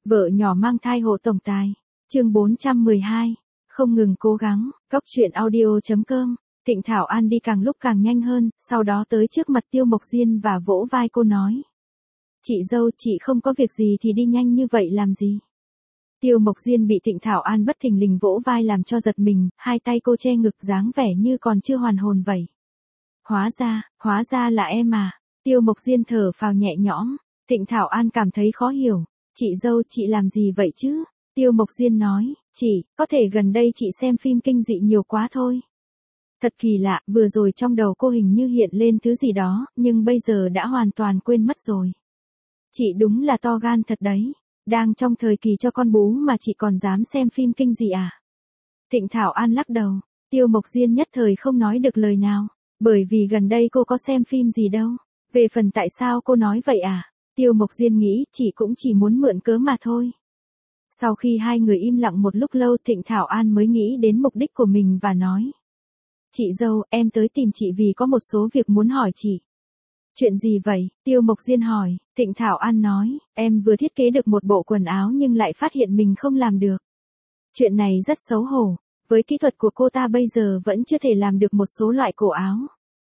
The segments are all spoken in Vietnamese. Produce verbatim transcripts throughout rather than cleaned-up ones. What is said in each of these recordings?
Vợ nhỏ mang thai hộ tổng tài. Chương bốn trăm mười hai. Không ngừng cố gắng. Cóc truyện audio chấm com. Thịnh Thảo An đi càng lúc càng nhanh hơn, sau đó tới trước mặt Tiêu Mộc Diên và vỗ vai cô nói. Chị dâu, chị không có việc gì thì đi nhanh như vậy làm gì? Tiêu Mộc Diên bị Thịnh Thảo An bất thình lình vỗ vai làm cho giật mình, hai tay cô che ngực dáng vẻ như còn chưa hoàn hồn vậy. Hóa ra, hóa ra là em à. Tiêu Mộc Diên thở phào nhẹ nhõm. Thịnh Thảo An cảm thấy khó hiểu. Chị dâu, chị làm gì vậy chứ? Tiêu Mộc Diên nói, chị, có thể gần đây chị xem phim kinh dị nhiều quá thôi. Thật kỳ lạ, vừa rồi trong đầu cô hình như hiện lên thứ gì đó, nhưng bây giờ đã hoàn toàn quên mất rồi. Chị đúng là to gan thật đấy. Đang trong thời kỳ cho con bú mà chị còn dám xem phim kinh dị à? Thịnh Thảo An lắc đầu. Tiêu Mộc Diên nhất thời không nói được lời nào. Bởi vì gần đây cô có xem phim gì đâu. Về phần tại sao cô nói vậy à? Tiêu Mộc Diên nghĩ chị cũng chỉ muốn mượn cớ mà thôi. Sau khi hai người im lặng một lúc lâu, Thịnh Thảo An mới nghĩ đến mục đích của mình và nói. Chị dâu, em tới tìm chị vì có một số việc muốn hỏi chị. Chuyện gì vậy? Tiêu Mộc Diên hỏi. Thịnh Thảo An nói, em vừa thiết kế được một bộ quần áo nhưng lại phát hiện mình không làm được. Chuyện này rất xấu hổ. Với kỹ thuật của cô ta bây giờ vẫn chưa thể làm được một số loại cổ áo.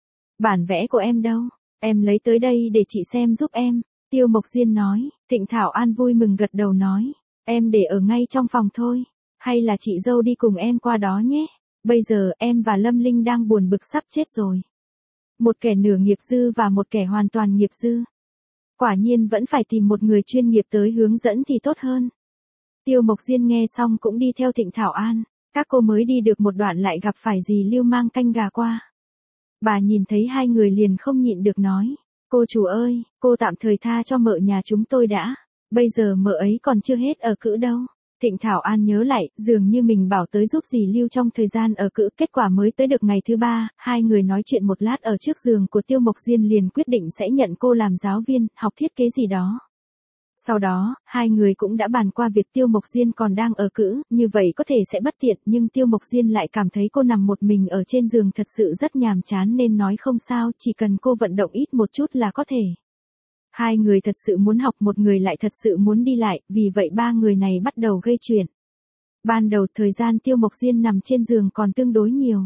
Bản vẽ của em đâu? Em lấy tới đây để chị xem giúp em. Tiêu Mộc Diên nói. Thịnh Thảo An vui mừng gật đầu nói. Em để ở ngay trong phòng thôi. Hay là chị dâu đi cùng em qua đó nhé. Bây giờ em và Lâm Linh đang buồn bực sắp chết rồi. Một kẻ nửa nghiệp dư và một kẻ hoàn toàn nghiệp dư. Quả nhiên vẫn phải tìm một người chuyên nghiệp tới hướng dẫn thì tốt hơn. Tiêu Mộc Diên nghe xong cũng đi theo Thịnh Thảo An. Các cô mới đi được một đoạn lại gặp phải dì Lưu mang canh gà qua. Bà nhìn thấy hai người liền không nhịn được nói. Cô chủ ơi, cô tạm thời tha cho mợ nhà chúng tôi đã. Bây giờ mợ ấy còn chưa hết ở cữ đâu. Thịnh Thảo An nhớ lại, dường như mình bảo tới giúp dì Lưu trong thời gian ở cữ, kết quả mới tới được ngày thứ ba, hai người nói chuyện một lát ở trước giường của Tiêu Mộc Diên liền quyết định sẽ nhận cô làm giáo viên, học thiết kế gì đó. Sau đó, hai người cũng đã bàn qua việc Tiêu Mộc Diên còn đang ở cữ, như vậy có thể sẽ bất tiện, nhưng Tiêu Mộc Diên lại cảm thấy cô nằm một mình ở trên giường thật sự rất nhàm chán nên nói không sao, chỉ cần cô vận động ít một chút là có thể. Hai người thật sự muốn học, một người lại thật sự muốn đi lại, vì vậy ba người này bắt đầu gây chuyện. Ban đầu thời gian Tiêu Mộc Diên nằm trên giường còn tương đối nhiều.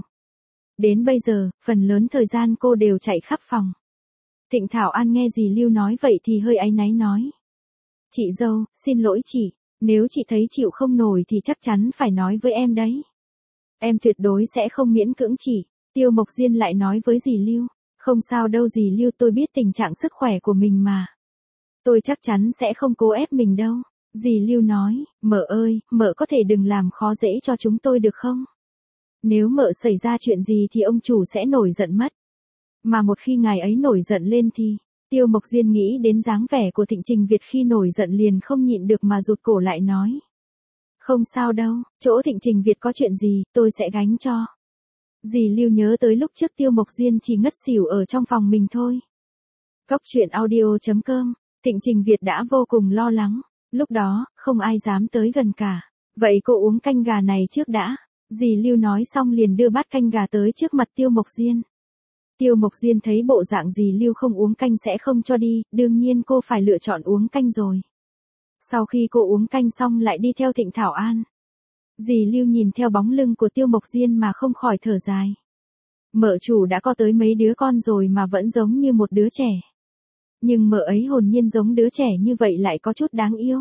Đến bây giờ, phần lớn thời gian cô đều chạy khắp phòng. Thịnh Thảo An nghe dì Lưu nói vậy thì hơi áy náy nói. Chị dâu, xin lỗi chị, nếu chị thấy chịu không nổi thì chắc chắn phải nói với em đấy. Em tuyệt đối sẽ không miễn cưỡng chị. Tiêu Mộc Diên lại nói với dì Lưu. Không sao đâu dì Lưu, tôi biết tình trạng sức khỏe của mình mà. Tôi chắc chắn sẽ không cố ép mình đâu. Dì Lưu nói, mợ ơi, mợ có thể đừng làm khó dễ cho chúng tôi được không? Nếu mợ xảy ra chuyện gì thì ông chủ sẽ nổi giận mất. Mà một khi ngài ấy nổi giận lên thì... Tiêu Mộc Diên nghĩ đến dáng vẻ của Thịnh Trình Việt khi nổi giận liền không nhịn được mà rụt cổ lại nói. Không sao đâu, chỗ Thịnh Trình Việt có chuyện gì, tôi sẽ gánh cho. Dì Lưu nhớ tới lúc trước Tiêu Mộc Diên chỉ ngất xỉu ở trong phòng mình thôi. Cóc truyện audio chấm com. Thịnh Trình Việt đã vô cùng lo lắng. Lúc đó, không ai dám tới gần cả. Vậy cô uống canh gà này trước đã. Dì Lưu nói xong liền đưa bát canh gà tới trước mặt Tiêu Mộc Diên. Tiêu Mộc Diên thấy bộ dạng dì Lưu không uống canh sẽ không cho đi, đương nhiên cô phải lựa chọn uống canh rồi. Sau khi cô uống canh xong lại đi theo Thịnh Thảo An. Dì Lưu nhìn theo bóng lưng của Tiêu Mộc Diên mà không khỏi thở dài. Mợ chủ đã có tới mấy đứa con rồi mà vẫn giống như một đứa trẻ. Nhưng mợ ấy hồn nhiên giống đứa trẻ như vậy lại có chút đáng yêu.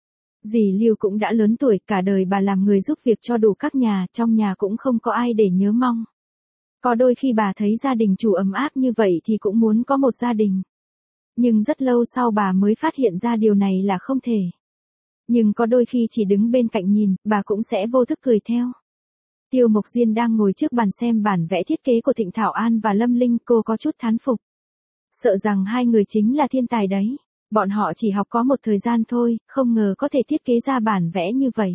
Dì Lưu cũng đã lớn tuổi, cả đời bà làm người giúp việc cho đủ các nhà, trong nhà cũng không có ai để nhớ mong. Có đôi khi bà thấy gia đình chủ ấm áp như vậy thì cũng muốn có một gia đình. Nhưng rất lâu sau bà mới phát hiện ra điều này là không thể. Nhưng có đôi khi chỉ đứng bên cạnh nhìn, bà cũng sẽ vô thức cười theo. Tiêu Mộc Diên đang ngồi trước bàn xem bản vẽ thiết kế của Thịnh Thảo An và Lâm Linh, cô có chút thán phục. Sợ rằng hai người chính là thiên tài đấy. Bọn họ chỉ học có một thời gian thôi, không ngờ có thể thiết kế ra bản vẽ như vậy.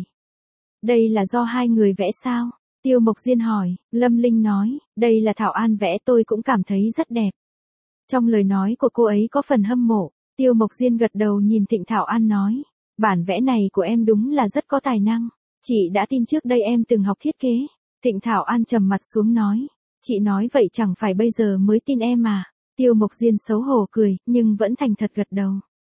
Đây là do hai người vẽ sao? Tiêu Mộc Diên hỏi. Lâm Linh nói, đây là Thảo An vẽ, tôi cũng cảm thấy rất đẹp. Trong lời nói của cô ấy có phần hâm mộ. Tiêu Mộc Diên gật đầu nhìn Thịnh Thảo An nói. Bản vẽ này của em đúng là rất có tài năng. Chị đã tin trước đây em từng học thiết kế. Thịnh Thảo An trầm mặt xuống nói. Chị nói vậy chẳng phải bây giờ mới tin em à? Tiêu Mộc Diên xấu hổ cười, nhưng vẫn thành thật gật đầu.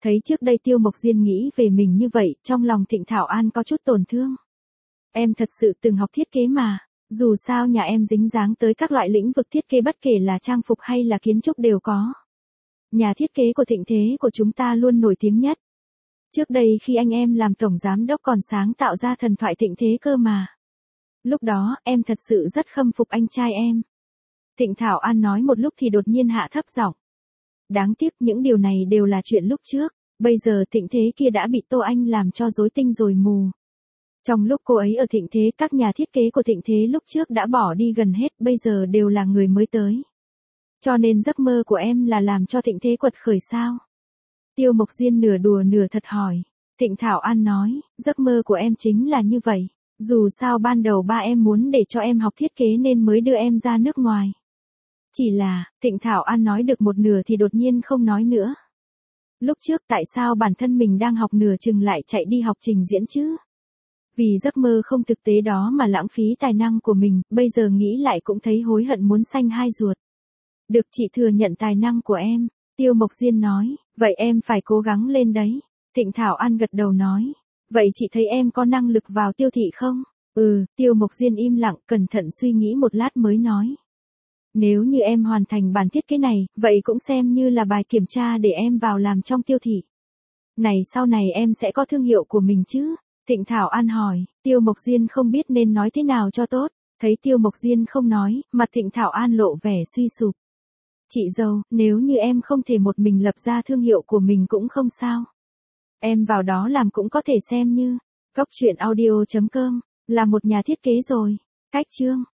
Thấy trước đây Tiêu Mộc Diên nghĩ về mình như vậy, trong lòng Thịnh Thảo An có chút tổn thương. Em thật sự từng học thiết kế mà, dù sao nhà em dính dáng tới các loại lĩnh vực thiết kế bất kể là trang phục hay là kiến trúc đều có. Nhà thiết kế của Thịnh Thế của chúng ta luôn nổi tiếng nhất. Trước đây khi anh em làm tổng giám đốc còn sáng tạo ra thần thoại Thịnh Thế cơ mà. Lúc đó, em thật sự rất khâm phục anh trai em. Thịnh Thảo An nói một lúc thì đột nhiên hạ thấp giọng. Đáng tiếc những điều này đều là chuyện lúc trước, bây giờ Thịnh Thế kia đã bị Tô Anh làm cho rối tinh rồi mù. Trong lúc cô ấy ở Thịnh Thế, các nhà thiết kế của Thịnh Thế lúc trước đã bỏ đi gần hết, bây giờ đều là người mới tới. Cho nên giấc mơ của em là làm cho Thịnh Thế quật khởi sao? Tiêu Mộc Diên nửa đùa nửa thật hỏi. Thịnh Thảo An nói, giấc mơ của em chính là như vậy. Dù sao ban đầu ba em muốn để cho em học thiết kế nên mới đưa em ra nước ngoài. Chỉ là, Thịnh Thảo An nói được một nửa thì đột nhiên không nói nữa. Lúc trước tại sao bản thân mình đang học nửa chừng lại chạy đi học trình diễn chứ? Vì giấc mơ không thực tế đó mà lãng phí tài năng của mình, bây giờ nghĩ lại cũng thấy hối hận muốn xanh hai ruột. Được chị thừa nhận tài năng của em, Tiêu Mộc Diên nói, vậy em phải cố gắng lên đấy. Thịnh Thảo An gật đầu nói, vậy chị thấy em có năng lực vào tiêu thị không? Ừ, Tiêu Mộc Diên im lặng, cẩn thận suy nghĩ một lát mới nói. Nếu như em hoàn thành bản thiết kế này, vậy cũng xem như là bài kiểm tra để em vào làm trong tiêu thị. Này sau này em sẽ có thương hiệu của mình chứ? Thịnh Thảo An hỏi, Tiêu Mộc Diên không biết nên nói thế nào cho tốt, thấy Tiêu Mộc Diên không nói, mặt Thịnh Thảo An lộ vẻ suy sụp. Chị dâu, nếu như em không thể một mình lập ra thương hiệu của mình cũng không sao. Em vào đó làm cũng có thể xem như, Cóc Truyện Audio chấm com, là một nhà thiết kế rồi. Cách chương